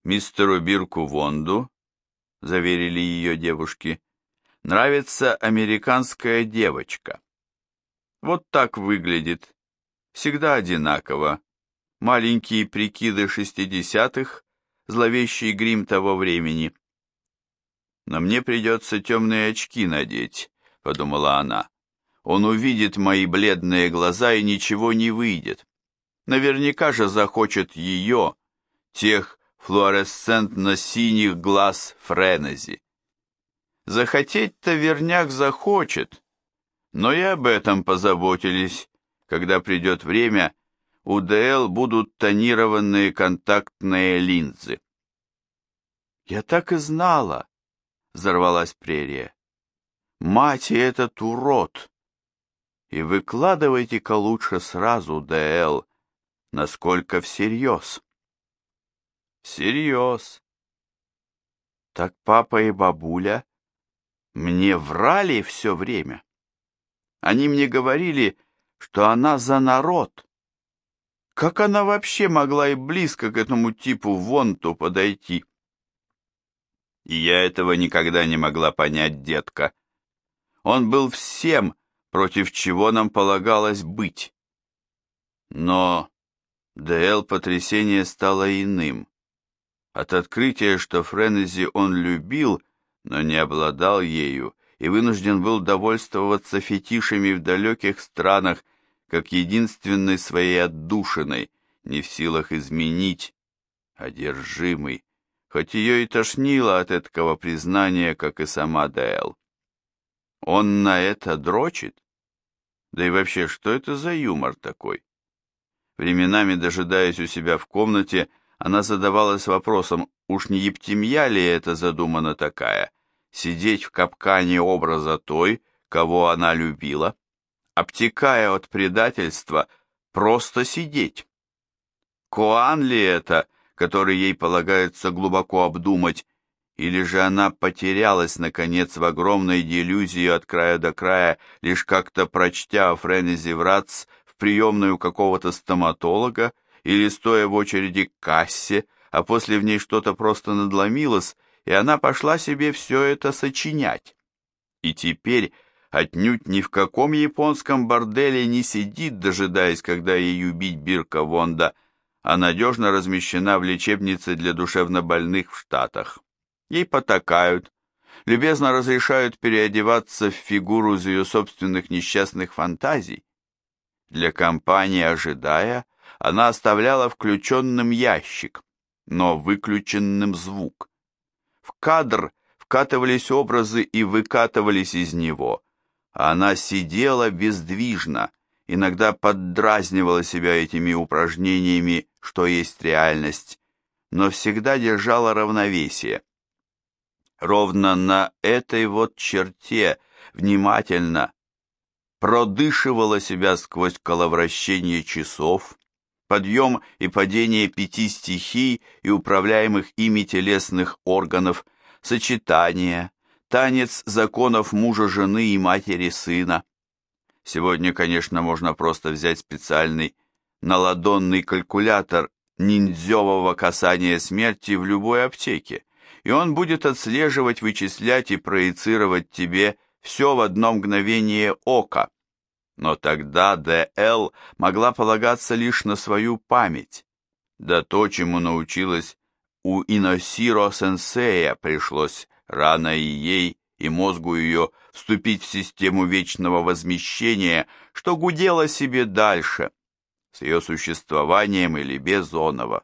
Мистеру Бирку Вонду, заверили ее девушки, нравится американская девочка. Вот так выглядит, всегда одинаково. Маленькие прикиды 60-х, зловещий грим того времени. «Но мне придется темные очки надеть», — подумала она. «Он увидит мои бледные глаза, и ничего не выйдет. Наверняка же захочет ее, тех флуоресцентно-синих глаз Френези. Захотеть-то верняк захочет, но и об этом позаботились. Когда придет время, у ДЛ будут тонированные контактные линзы». «Я так и знала», — взорвалась Прерия. «Мать и этот урод! И выкладывайте-ка лучше сразу, ДЛ, насколько всерьез». «Всерьез». «Так папа и бабуля мне врали все время. Они мне говорили, что она за народ. Как она вообще могла и близко к этому типу Вонту подойти?» «И я этого никогда не могла понять, детка. Он был всем, против чего нам полагалось быть». Но ДЛ потрясение стало иным. От открытия, что Френези он любил, но не обладал ею, и вынужден был довольствоваться фетишами в далеких странах, как единственной своей отдушиной, не в силах изменить, одержимый, хоть ее и тошнило от этого признания, как и сама ДЛ. Он на это дрочит? Да и вообще, что это за юмор такой? Временами, дожидаясь у себя в комнате, она задавалась вопросом, уж не ептемья ли это задумана такая, сидеть в капкане образа той, кого она любила, обтекая от предательства, просто сидеть. Коан ли это, который ей полагается глубоко обдумать, или же она потерялась, наконец, в огромной делюзии от края до края, лишь как-то прочтя о Френези Вратц в приемную какого-то стоматолога, или стоя в очереди к кассе, а после в ней что-то просто надломилось, и она пошла себе все это сочинять. И теперь отнюдь ни в каком японском борделе не сидит, дожидаясь, когда ей убить Бирка Вонда, а надежно размещена в лечебнице для душевнобольных в Штатах. Ей потакают, любезно разрешают переодеваться в фигуру из ее собственных несчастных фантазий. Для компании, ожидая, она оставляла включенным ящик, но выключенным звук. В кадр вкатывались образы и выкатывались из него, а она сидела бездвижно, иногда поддразнивала себя этими упражнениями, что есть реальность, но всегда держала равновесие. Ровно на этой вот черте внимательно продышивала себя сквозь коловращение часов, подъем и падение 5 стихий и управляемых ими телесных органов, сочетание, танец законов мужа, жены и матери сына. Сегодня, конечно, можно просто взять специальный наладонный калькулятор ниндзевого касания смерти в любой аптеке, и он будет отслеживать, вычислять и проецировать тебе все в одно мгновение ока. Но тогда ДЛ могла полагаться лишь на свою память. Да то, чему научилась у Иносиро-сенсея, пришлось рано и ей, и мозгу ее вступить в систему вечного возмещения, что гудело себе дальше, с ее существованием или без оного.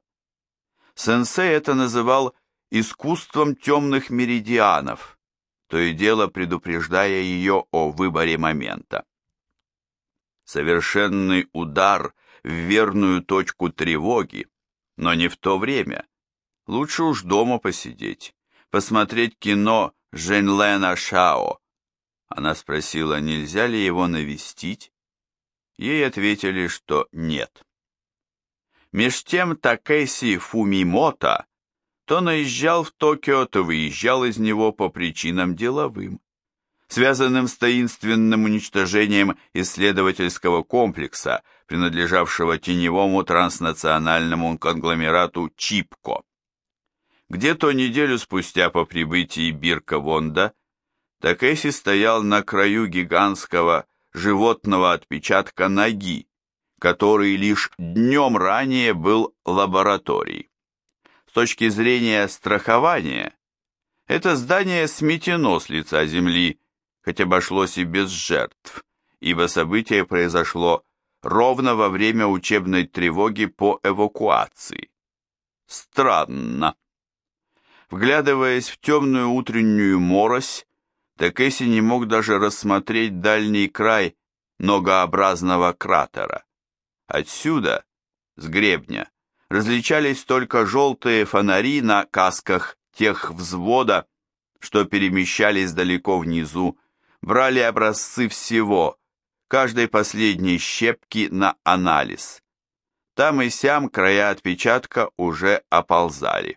Сенсей это называл искусством темных меридианов, то и дело предупреждая ее о выборе момента. Совершенный удар в верную точку тревоги, но не в то время. Лучше уж дома посидеть, посмотреть кино Жэньлэна Шао. Она спросила, нельзя ли его навестить. Ей ответили, что нет. Меж тем Такэси Фумимото то наезжал в Токио, то выезжал из него по причинам деловым, связанным с таинственным уничтожением исследовательского комплекса, принадлежавшего теневому транснациональному конгломерату ЧИПКО. Где-то неделю спустя по прибытии Бирка Вонда Такеси стоял на краю гигантского животного отпечатка ноги, который лишь днем ранее был лабораторией. С точки зрения страхования, это здание сметено с лица земли, хоть обошлось и без жертв, ибо событие произошло ровно во время учебной тревоги по эвакуации. Странно. Вглядываясь в темную утреннюю морось, Такеси не мог даже рассмотреть дальний край ногообразного кратера. Отсюда, с гребня, различались только желтые фонари на касках тех взвода, что перемещались далеко внизу, брали образцы всего, каждой последней щепки на анализ. Там и сям края отпечатка уже оползали.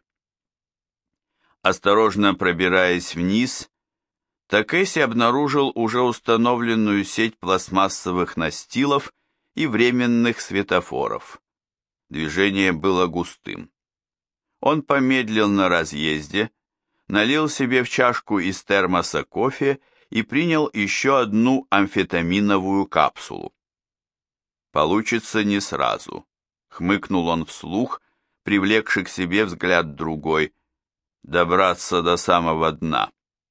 Осторожно пробираясь вниз, Такеси обнаружил уже установленную сеть пластмассовых настилов и временных светофоров. Движение было густым. Он помедлил на разъезде, налил себе в чашку из термоса кофе и принял еще одну амфетаминовую капсулу. «Получится не сразу», — хмыкнул он вслух, привлекший к себе взгляд другой, «добраться до самого дна».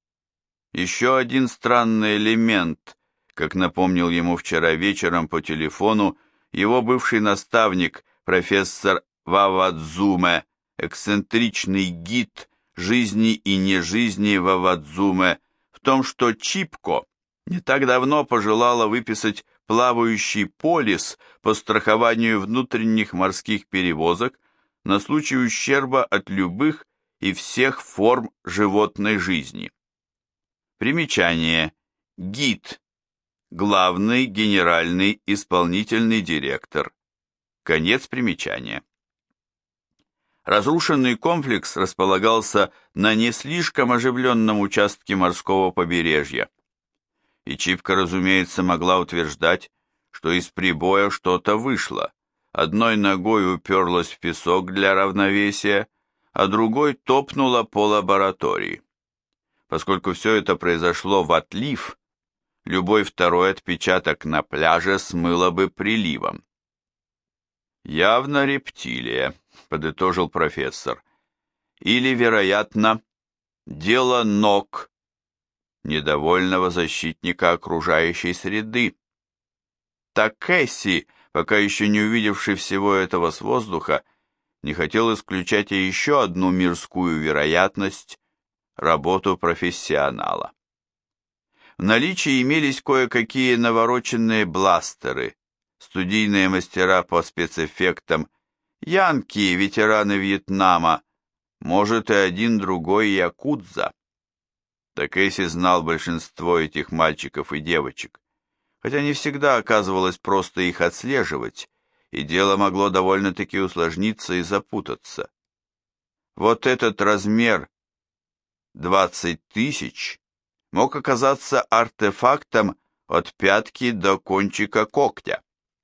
Еще один странный элемент, как напомнил ему вчера вечером по телефону его бывший наставник, профессор Вавадзуме, эксцентричный гид жизни и нежизни Вавадзуме, в том, что Чипко не так давно пожелала выписать плавающий полис по страхованию внутренних морских перевозок на случай ущерба от любых и всех форм животной жизни. Примечание. ГИД. Главный генеральный исполнительный директор. Конец примечания. Разрушенный комплекс располагался на не слишком оживленном участке морского побережья. И Чипка, разумеется, могла утверждать, что из прибоя что-то вышло. Одной ногой уперлась в песок для равновесия, а другой топнула по лаборатории. Поскольку все это произошло в отлив, любой второй отпечаток на пляже смыло бы приливом. «Явно рептилия», — подытожил профессор. «Или, вероятно, дело ног недовольного защитника окружающей среды». Такеси, пока еще не увидевший всего этого с воздуха, не хотел исключать и еще одну мирскую вероятность — работу профессионала. В наличии имелись кое-какие навороченные бластеры, студийные мастера по спецэффектам, янки, ветераны Вьетнама, может и один-другой якудза. Такеси знал большинство этих мальчиков и девочек, хотя не всегда оказывалось просто их отслеживать, и дело могло довольно-таки усложниться и запутаться. Вот этот размер 20 тысяч мог оказаться артефактом от пятки до кончика когтя.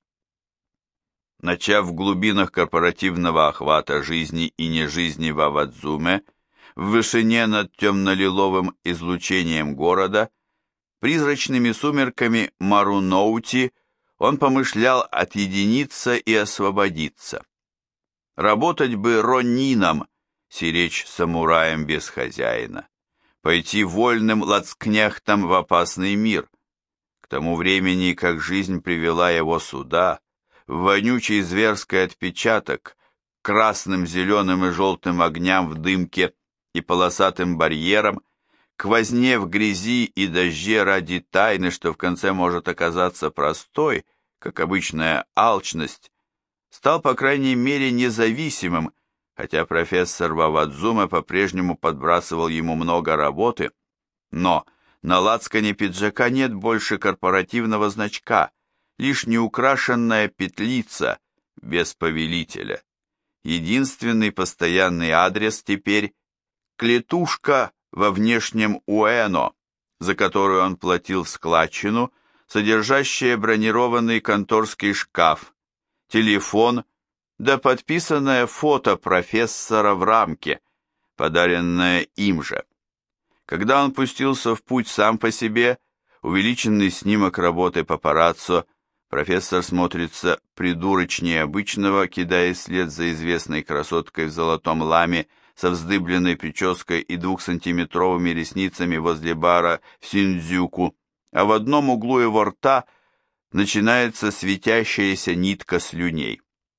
Начав в глубинах корпоративного охвата жизни и нежизни Вавадзуме, в вышине над темно-лиловым излучением города, призрачными сумерками Маруноути, он помышлял отъединиться и освободиться. Работать бы роннином, сиречь самураем без хозяина, пойти вольным лацкняхтом в опасный мир. К тому времени, как жизнь привела его сюда, в вонючий зверский отпечаток, красным, зеленым и желтым огням в дымке и полосатым барьером, к возне в грязи и дожде ради тайны, что в конце может оказаться простой, как обычная алчность, стал, по крайней мере, независимым, хотя профессор Вавадзуме по-прежнему подбрасывал ему много работы, но на лацкане пиджака нет больше корпоративного значка, лишь неукрашенная петлица без повелителя. Единственный постоянный адрес теперь — клетушка во внешнем Уэно, за которую он платил в складчину, содержащая бронированный конторский шкаф, телефон, да подписанное фото профессора в рамке, подаренное им же. Когда он пустился в путь сам по себе, увеличенный снимок работы папараццо, профессор смотрится придурочнее обычного, кидая след за известной красоткой в золотом ламе со вздыбленной прической и 2-сантиметровыми ресницами возле бара в Синдзюку, а в одном углу его рта начинается светящаяся нитка слюней.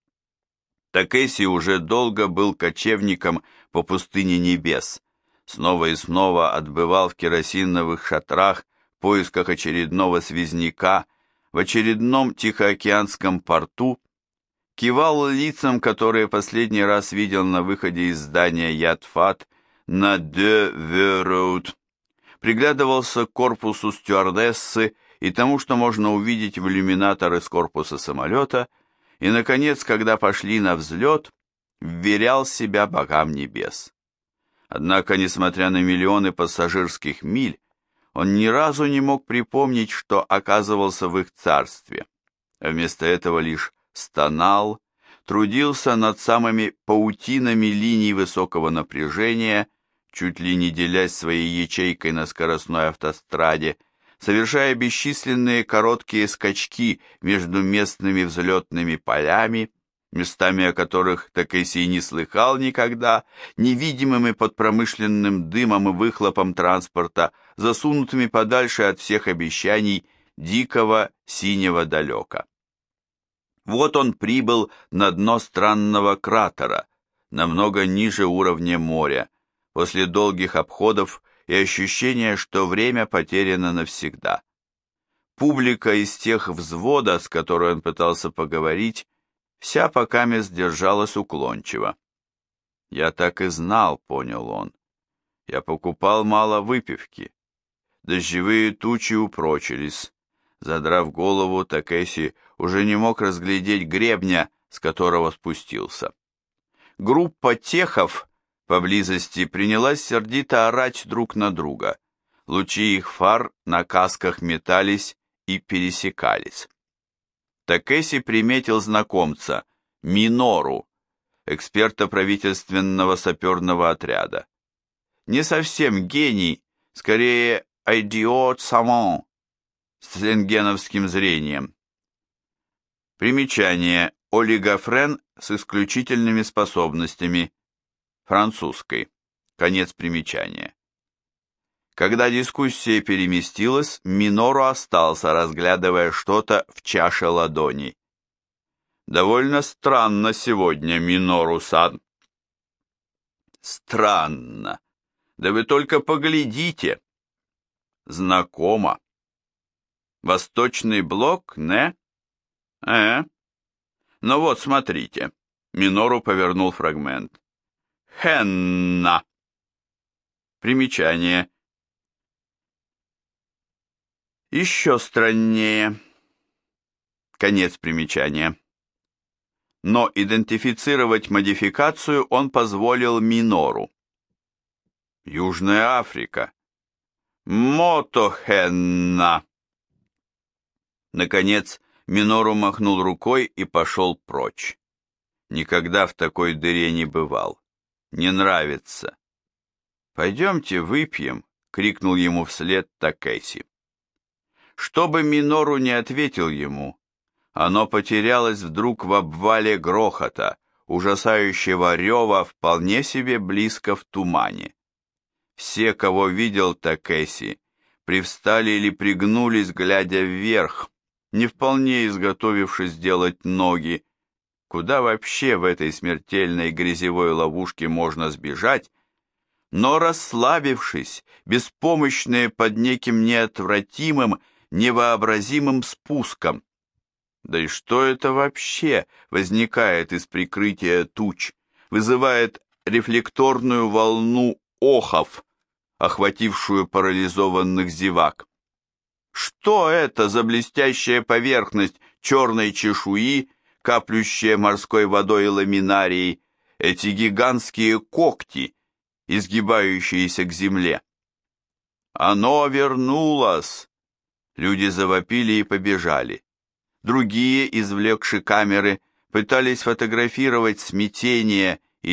Такэси уже долго был кочевником по пустыне небес, снова и снова отбывал в керосиновых шатрах в поисках очередного связняка в очередном Тихоокеанском порту, кивал лицам, которые последний раз видел на выходе из здания Ятфат на Де-Ве-Роуд, приглядывался к корпусу стюардессы и тому, что можно увидеть в иллюминатор из корпуса самолета, и, наконец, когда пошли на взлет, вверял себя богам небес. Однако, несмотря на миллионы пассажирских миль, он ни разу не мог припомнить, что оказывался в их царстве, а вместо этого лишь стонал, трудился над самыми паутинами линий высокого напряжения, чуть ли не делясь своей ячейкой на скоростной автостраде, совершая бесчисленные короткие скачки между местными взлетными полями, местами о которых Такэси и не слыхал никогда, невидимыми под промышленным дымом и выхлопом транспорта, засунутыми подальше от всех обещаний дикого синего далека. Вот он прибыл на дно странного кратера, намного ниже уровня моря, после долгих обходов и ощущения, что время потеряно навсегда. Публика из тех взвода, с которой он пытался поговорить, вся покамест держалась уклончиво. «Я так и знал», — понял он. «Я покупал мало выпивки». Дождевые тучи упрочились. Задрав голову, Такэси уже не мог разглядеть гребня, с которого спустился. Группа техов поблизости принялась сердито орать друг на друга. Лучи их фар на касках метались и пересекались. Такэси приметил знакомца, Минору, эксперта правительственного саперного отряда. Не совсем гений, скорее идиот savant, с рентгеновским зрением. Примечание: олигофрен с исключительными способностями, французской. Конец примечания. Когда дискуссия переместилась, Минору остался, разглядывая что-то в чаше ладони. «Довольно странно сегодня, Минору-сан». «Странно. Да вы только поглядите». «Знакомо. Восточный блок, не?» Ну вот, смотрите». Минору повернул фрагмент. «Хенна». Примечание. Еще страннее. Конец примечания. Но идентифицировать модификацию он позволил Минору. Южная Африка. Мотохенна. Наконец, Минору махнул рукой и пошел прочь. Никогда в такой дыре не бывал. Не нравится. «Пойдемте выпьем», — крикнул ему вслед Такэси. Что бы Минору не ответил ему, оно потерялось вдруг в обвале грохота, ужасающего рева вполне себе близко в тумане. Все, кого видел Такэси, привстали или пригнулись, глядя вверх, не вполне изготовившись сделать ноги. Куда вообще в этой смертельной грязевой ловушке можно сбежать? Но расслабившись, беспомощные под неким неотвратимым, невообразимым спуском. Да и что это вообще возникает из прикрытия туч, вызывает рефлекторную волну охов, охватившую парализованных зевак? Что это за блестящая поверхность черной чешуи, каплющая морской водой и ламинарией, эти гигантские когти, изгибающиеся к земле? Оно вернулось! Люди завопили и побежали. Другие, извлекши камеры, пытались фотографировать смятение или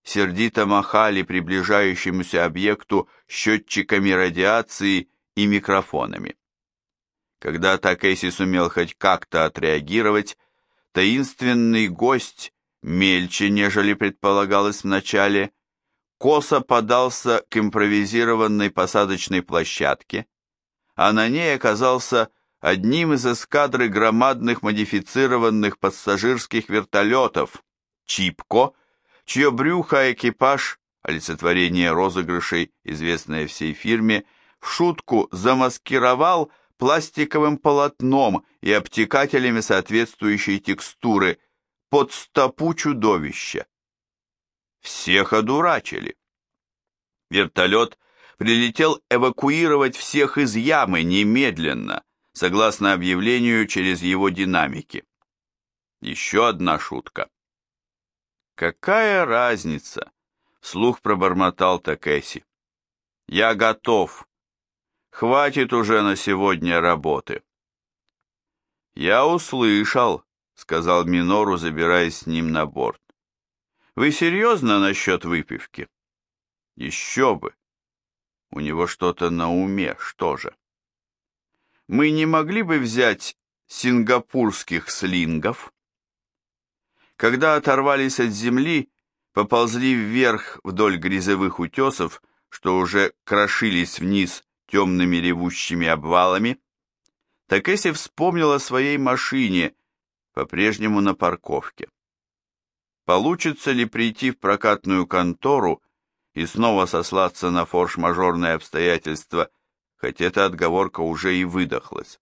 сердито махали приближающемуся объекту счетчиками радиации и микрофонами. Когда Такеси сумел хоть как-то отреагировать, таинственный гость, мельче, нежели предполагалось вначале, косо подался к импровизированной посадочной площадке, а на ней оказался одним из эскадры громадных модифицированных пассажирских вертолетов «Чипко», чье брюхо экипаж, олицетворение розыгрышей, известное всей фирме, в шутку замаскировал пластиковым полотном и обтекателями соответствующей текстуры под стопу чудовища. Всех одурачили. Вертолет прилетел эвакуировать всех из ямы немедленно, согласно объявлению через его динамики. Еще одна шутка. «Какая разница?» — вслух пробормотал Такеси. «Я готов. Хватит уже на сегодня работы». «Я услышал», — сказал Минору, забираясь с ним на борт. «Вы серьезно насчет выпивки?» «Еще бы. У него что-то на уме, что же?» «Мы не могли бы взять сингапурских слингов?» Когда оторвались от земли, поползли вверх вдоль грязевых утесов, что уже крошились вниз темными ревущими обвалами, Такеси вспомнил о своей машине, по-прежнему на парковке. Получится ли прийти в прокатную контору и снова сослаться на форс-мажорные обстоятельства, хоть эта отговорка уже и выдохлась?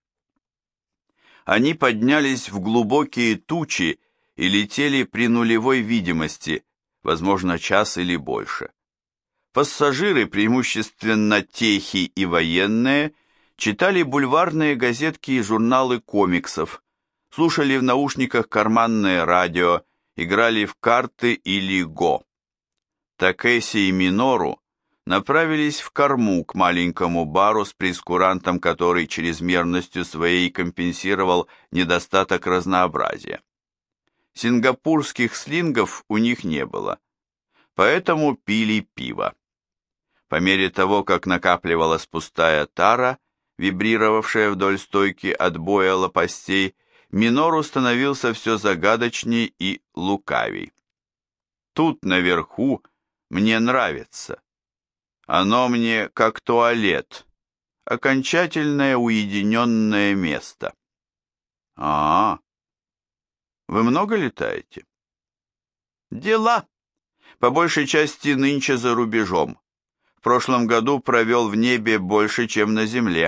Они поднялись в глубокие тучи и летели при нулевой видимости, возможно, час или больше. Пассажиры, преимущественно техи и военные, читали бульварные газетки и журналы комиксов, слушали в наушниках карманное радио, играли в карты или го. Такеси и Минору направились в корму к маленькому бару с прейскурантом, который чрезмерностью своей компенсировал недостаток разнообразия. Сингапурских слингов у них не было, поэтому пили пиво. По мере того, как накапливалась пустая тара, вибрировавшая вдоль стойки от боя лопастей, Минору становился все загадочней и лукавей. «Тут наверху мне нравится. Оно мне как туалет, окончательное уединенное место». «А-а-а! Вы много летаете?» «Дела. По большей части нынче за рубежом. В прошлом году провел в небе больше, чем на земле».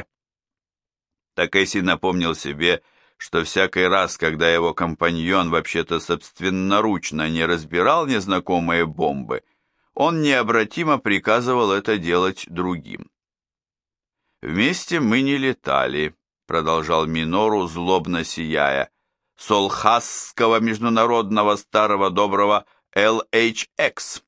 Такеси напомнил себе, что всякий раз, когда его компаньон вообще-то собственноручно не разбирал незнакомые бомбы, он необратимо приказывал это делать другим. «Вместе мы не летали», — продолжал Минору, злобно сияя, «с Олхасского международного старого доброго LHX.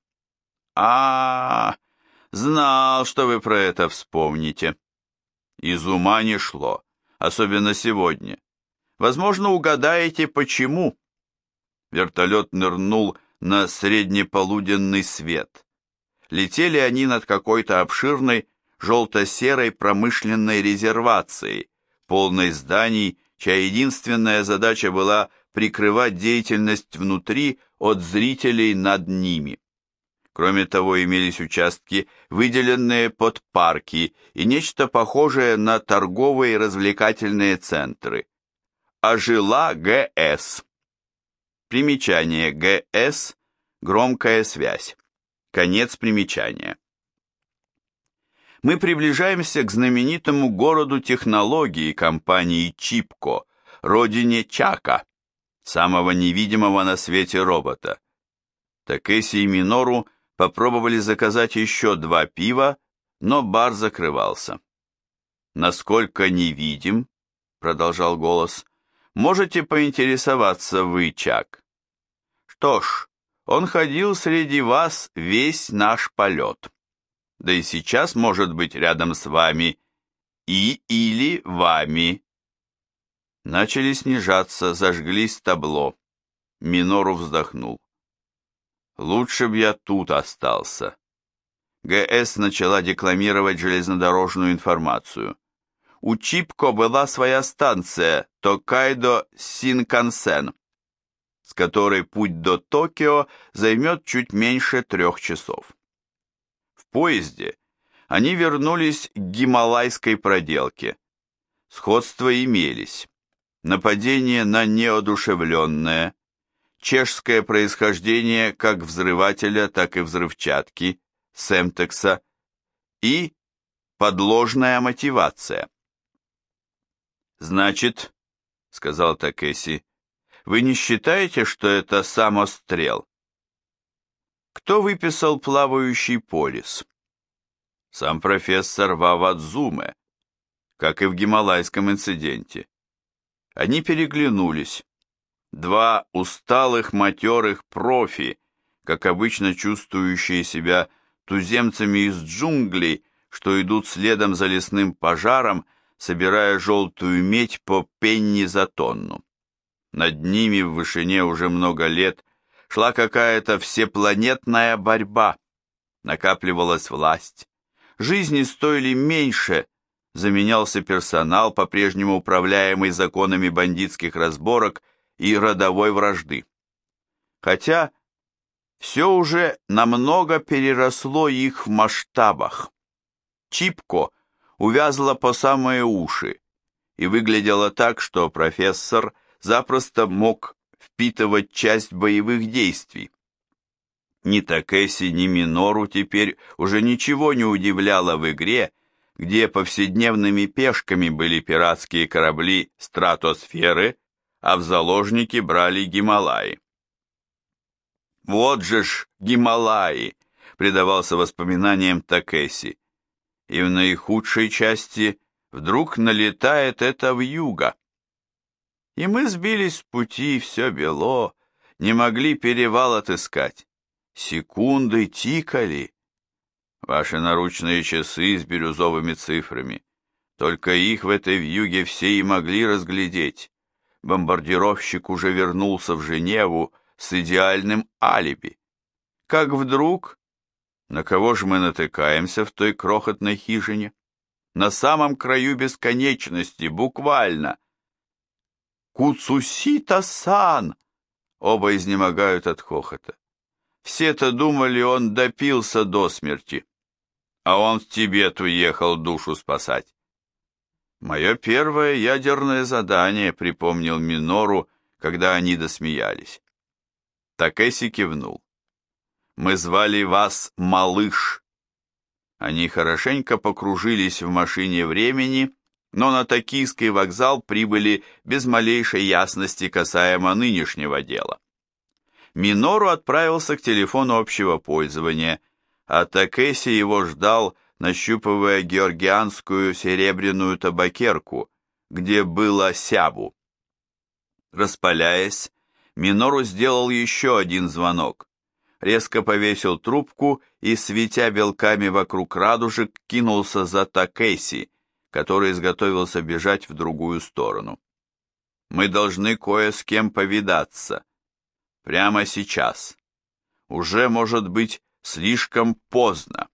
Знал, что вы про это вспомните». Из ума не шло, особенно сегодня. Возможно, угадаете, почему. Вертолет нырнул на среднеполуденный свет. Летели они над какой-то обширной желто-серой промышленной резервацией, полной зданий, чья единственная задача была прикрывать деятельность внутри от зрителей над ними. Кроме того, имелись участки, выделенные под парки, и нечто похожее на торговые и развлекательные центры. Ожила ГС. Примечание ГС – громкая связь. Конец примечания. Мы приближаемся к знаменитому городу технологий компании Чипко, родине Чака, самого невидимого на свете робота. Такеси и Минору попробовали заказать еще 2 пива, но бар закрывался. «Насколько невидим?» — продолжал голос. «Можете поинтересоваться вы, Чак?» «Что ж, он ходил среди вас весь наш полет. Да и сейчас может быть рядом с вами или вами». Начали снижаться, зажглись табло. Минору вздохнул. Лучше б я тут остался. ГС начала декламировать железнодорожную информацию. У Чипко была своя станция Токайдо Синкансен, с которой путь до Токио займет чуть меньше 3 часов. В поезде они вернулись к гималайской проделке. Сходства имелись. Нападение на неодушевленное, чешское происхождение как взрывателя, так и взрывчатки, Семтекса, и подложная мотивация. «Значит, — сказал Такеси, — вы не считаете, что это самострел? Кто выписал плавающий полис? Сам профессор Вавадзуме, как и в гималайском инциденте. Они переглянулись. Два усталых матерых профи, как обычно чувствующие себя туземцами из джунглей, что идут следом за лесным пожаром, собирая желтую медь по пенни за тонну. Над ними в вышине уже много лет шла какая-то всепланетная борьба. Накапливалась власть. Жизни стоили меньше, заменялся персонал, по-прежнему управляемый законами бандитских разборок и родовой вражды. Хотя все уже намного переросло их в масштабах. Чипко увязла по самые уши и выглядело так, что профессор запросто мог впитывать часть боевых действий. Ни Такеси, ни Минору теперь уже ничего не удивляло в игре, где повседневными пешками были пиратские корабли стратосферы, а в заложники брали Гималаи. «Вот же ж Гималаи!» — предавался воспоминаниям Такеси. И в наихудшей части вдруг налетает это вьюга. И мы сбились с пути, все бело, не могли перевал отыскать. Секунды тикали. Ваши наручные часы с бирюзовыми цифрами. Только их в этой вьюге все и могли разглядеть. Бомбардировщик уже вернулся в Женеву с идеальным алиби. Как вдруг... На кого же мы натыкаемся в той крохотной хижине? На самом краю бесконечности, буквально. «Куцусита-сан!» Оба изнемогают от хохота. Все-то думали, он допился до смерти. А он в Тибет уехал душу спасать. «Мое первое ядерное задание», — припомнил Минору, когда они досмеялись. Такеси кивнул. «Мы звали вас Малыш». Они хорошенько покружились в машине времени, но на Токийский вокзал прибыли без малейшей ясности касаемо нынешнего дела. Минору отправился к телефону общего пользования, а Такеси его ждал, нащупывая георгианскую серебряную табакерку, где было сябу. Распаляясь, Минору сделал еще один звонок, резко повесил трубку и, светя белками вокруг радужек, кинулся за Такеси, который изготовился бежать в другую сторону. «Мы должны кое с кем повидаться. Прямо сейчас. Уже, может быть, слишком поздно».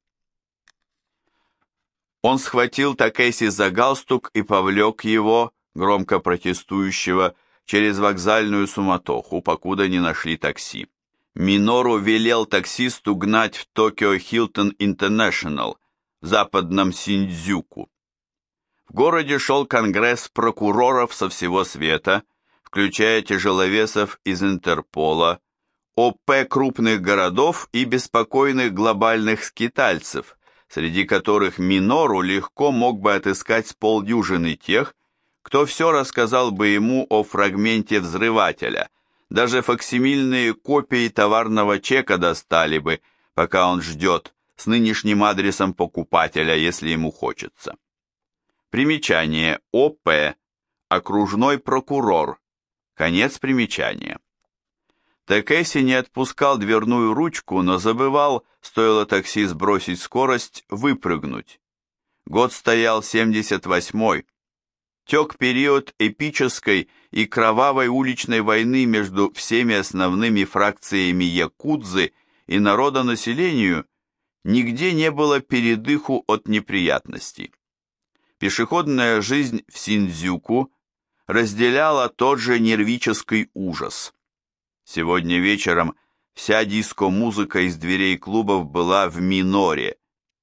Он схватил Такеси за галстук и повлек его, громко протестующего, через вокзальную суматоху, покуда не нашли такси. Минору велел таксисту гнать в Токио Хилтон Интернешнл в западном Синдзюку. В городе шел конгресс прокуроров со всего света, включая тяжеловесов из Интерпола, ОП крупных городов и беспокойных глобальных скитальцев, среди которых Минору легко мог бы отыскать с полдюжины тех, кто все рассказал бы ему о фрагменте взрывателя, даже факсимильные копии товарного чека достали бы, пока он ждет, с нынешним адресом покупателя, если ему хочется. Примечание ОП, окружной прокурор, конец примечания. Такеси не отпускал дверную ручку, но забывал, стоило такси сбросить скорость, выпрыгнуть. Год стоял 78-й. Тек период эпической и кровавой уличной войны между всеми основными фракциями якудзы и народонаселению нигде не было передыху от неприятностей. Пешеходная жизнь в Синдзюку разделяла тот же нервический ужас. Сегодня вечером вся диско-музыка из дверей клубов была в миноре.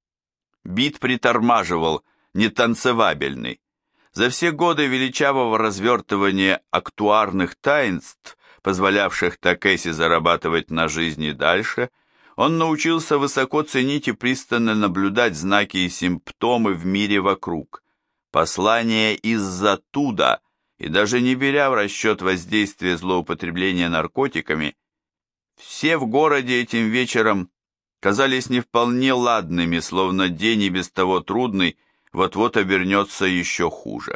Бит притормаживал, нетанцевабельный. За все годы величавого развертывания актуарных таинств, позволявших Такеси зарабатывать на жизни дальше, он научился высоко ценить и пристально наблюдать знаки и симптомы в мире вокруг, послания из-за туда, и даже не беря в расчет воздействие злоупотребления наркотиками, все в городе этим вечером казались не вполне ладными, словно день и без того трудный вот-вот обернется еще хуже.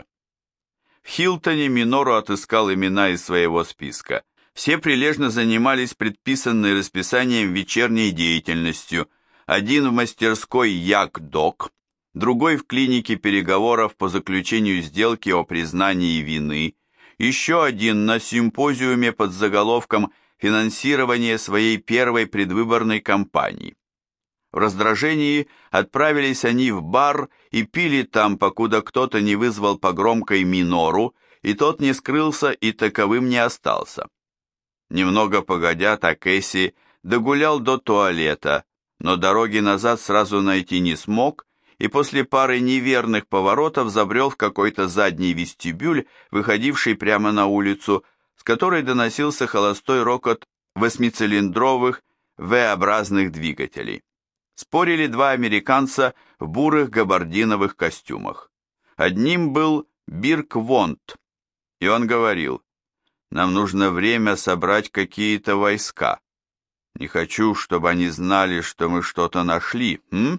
В Хилтоне Минору отыскал имена из своего списка. Все прилежно занимались предписанной расписанием вечерней деятельностью. Один в мастерской Як-Док, другой в клинике переговоров по заключению сделки о признании вины, еще один на симпозиуме под заголовком «Финансирование своей первой предвыборной кампании». В раздражении отправились они в бар и пили там, покуда кто-то не вызвал по громкой Минору, и тот не скрылся и таковым не остался. Немного погодя, Такеси догулял до туалета, но дороги назад сразу найти не смог, и после пары неверных поворотов забрел в какой-то задний вестибюль, выходивший прямо на улицу, с которой доносился холостой рокот восьмицилиндровых V-образных двигателей. Спорили два американца в бурых габардиновых костюмах. Одним был Бирк Вонд, и он говорил: «Нам нужно время собрать какие-то войска. Не хочу, чтобы они знали, что мы что-то нашли,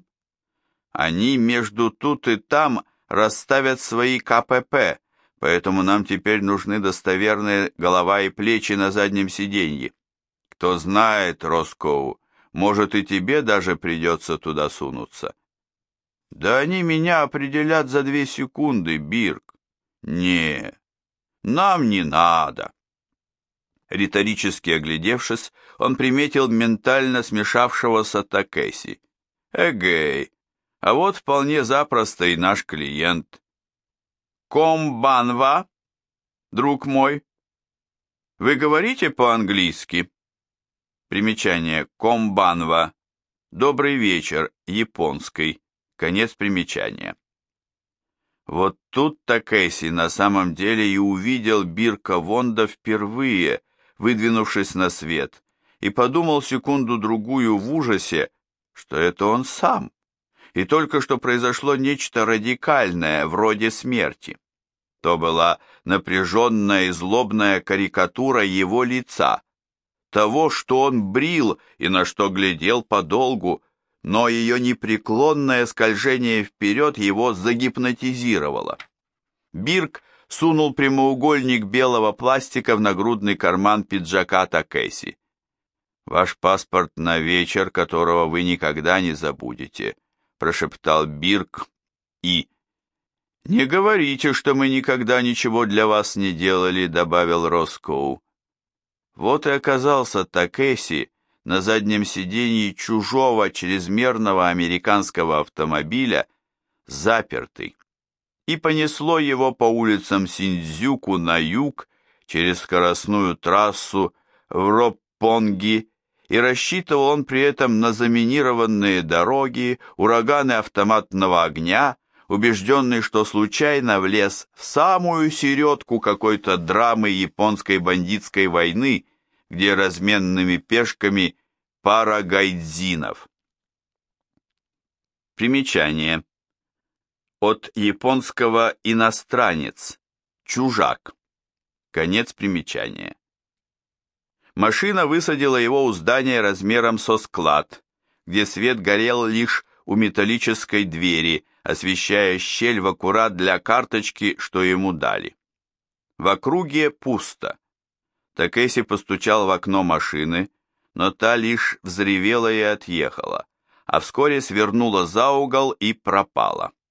Они между тут и там расставят свои КПП, поэтому нам теперь нужны достоверные голова и плечи на заднем сиденье. Кто знает, Роскоу, может, и тебе даже придется туда сунуться». «Да они меня определят за 2 секунды, Бирк». «Не, нам не надо». Риторически оглядевшись, он приметил ментально смешавшегося Такеси. «Эгей, а вот вполне запросто и наш клиент». «Комбанва, друг мой, вы говорите по-английски?» Примечание «комбанва» – «добрый вечер», японский, конец примечания. Вот тут Такеси на самом деле и увидел Бирка Вонда впервые, выдвинувшись на свет, и подумал секунду-другую в ужасе, что это он сам, и только что произошло нечто радикальное, вроде смерти. То была напряженная и злобная карикатура его лица, того, что он брил и на что глядел подолгу, но ее непреклонное скольжение вперед его загипнотизировало. Бирк сунул прямоугольник белого пластика в нагрудный карман пиджака Такеси. «Ваш паспорт на вечер, которого вы никогда не забудете», прошептал Бирк и... «Не говорите, что мы никогда ничего для вас не делали», добавил Роскоу. Вот и оказался Такеси на заднем сиденье чужого чрезмерного американского автомобиля, запертый, и понесло его по улицам Синдзюку на юг, через скоростную трассу в Роппонги, и рассчитывал он при этом на заминированные дороги, ураганы автоматного огня, убежденный, что случайно влез в самую середку какой-то драмы японской бандитской войны, где разменными пешками пара гайдзинов. Примечание. От японского «иностранец», «чужак». Конец примечания. Машина высадила его у здания размером со склад, где свет горел лишь у металлической двери, освещая щель в аккурат для карточки, что ему дали. В округе пусто. Такеси постучал в окно машины, но та лишь взревела и отъехала, а вскоре свернула за угол и пропала.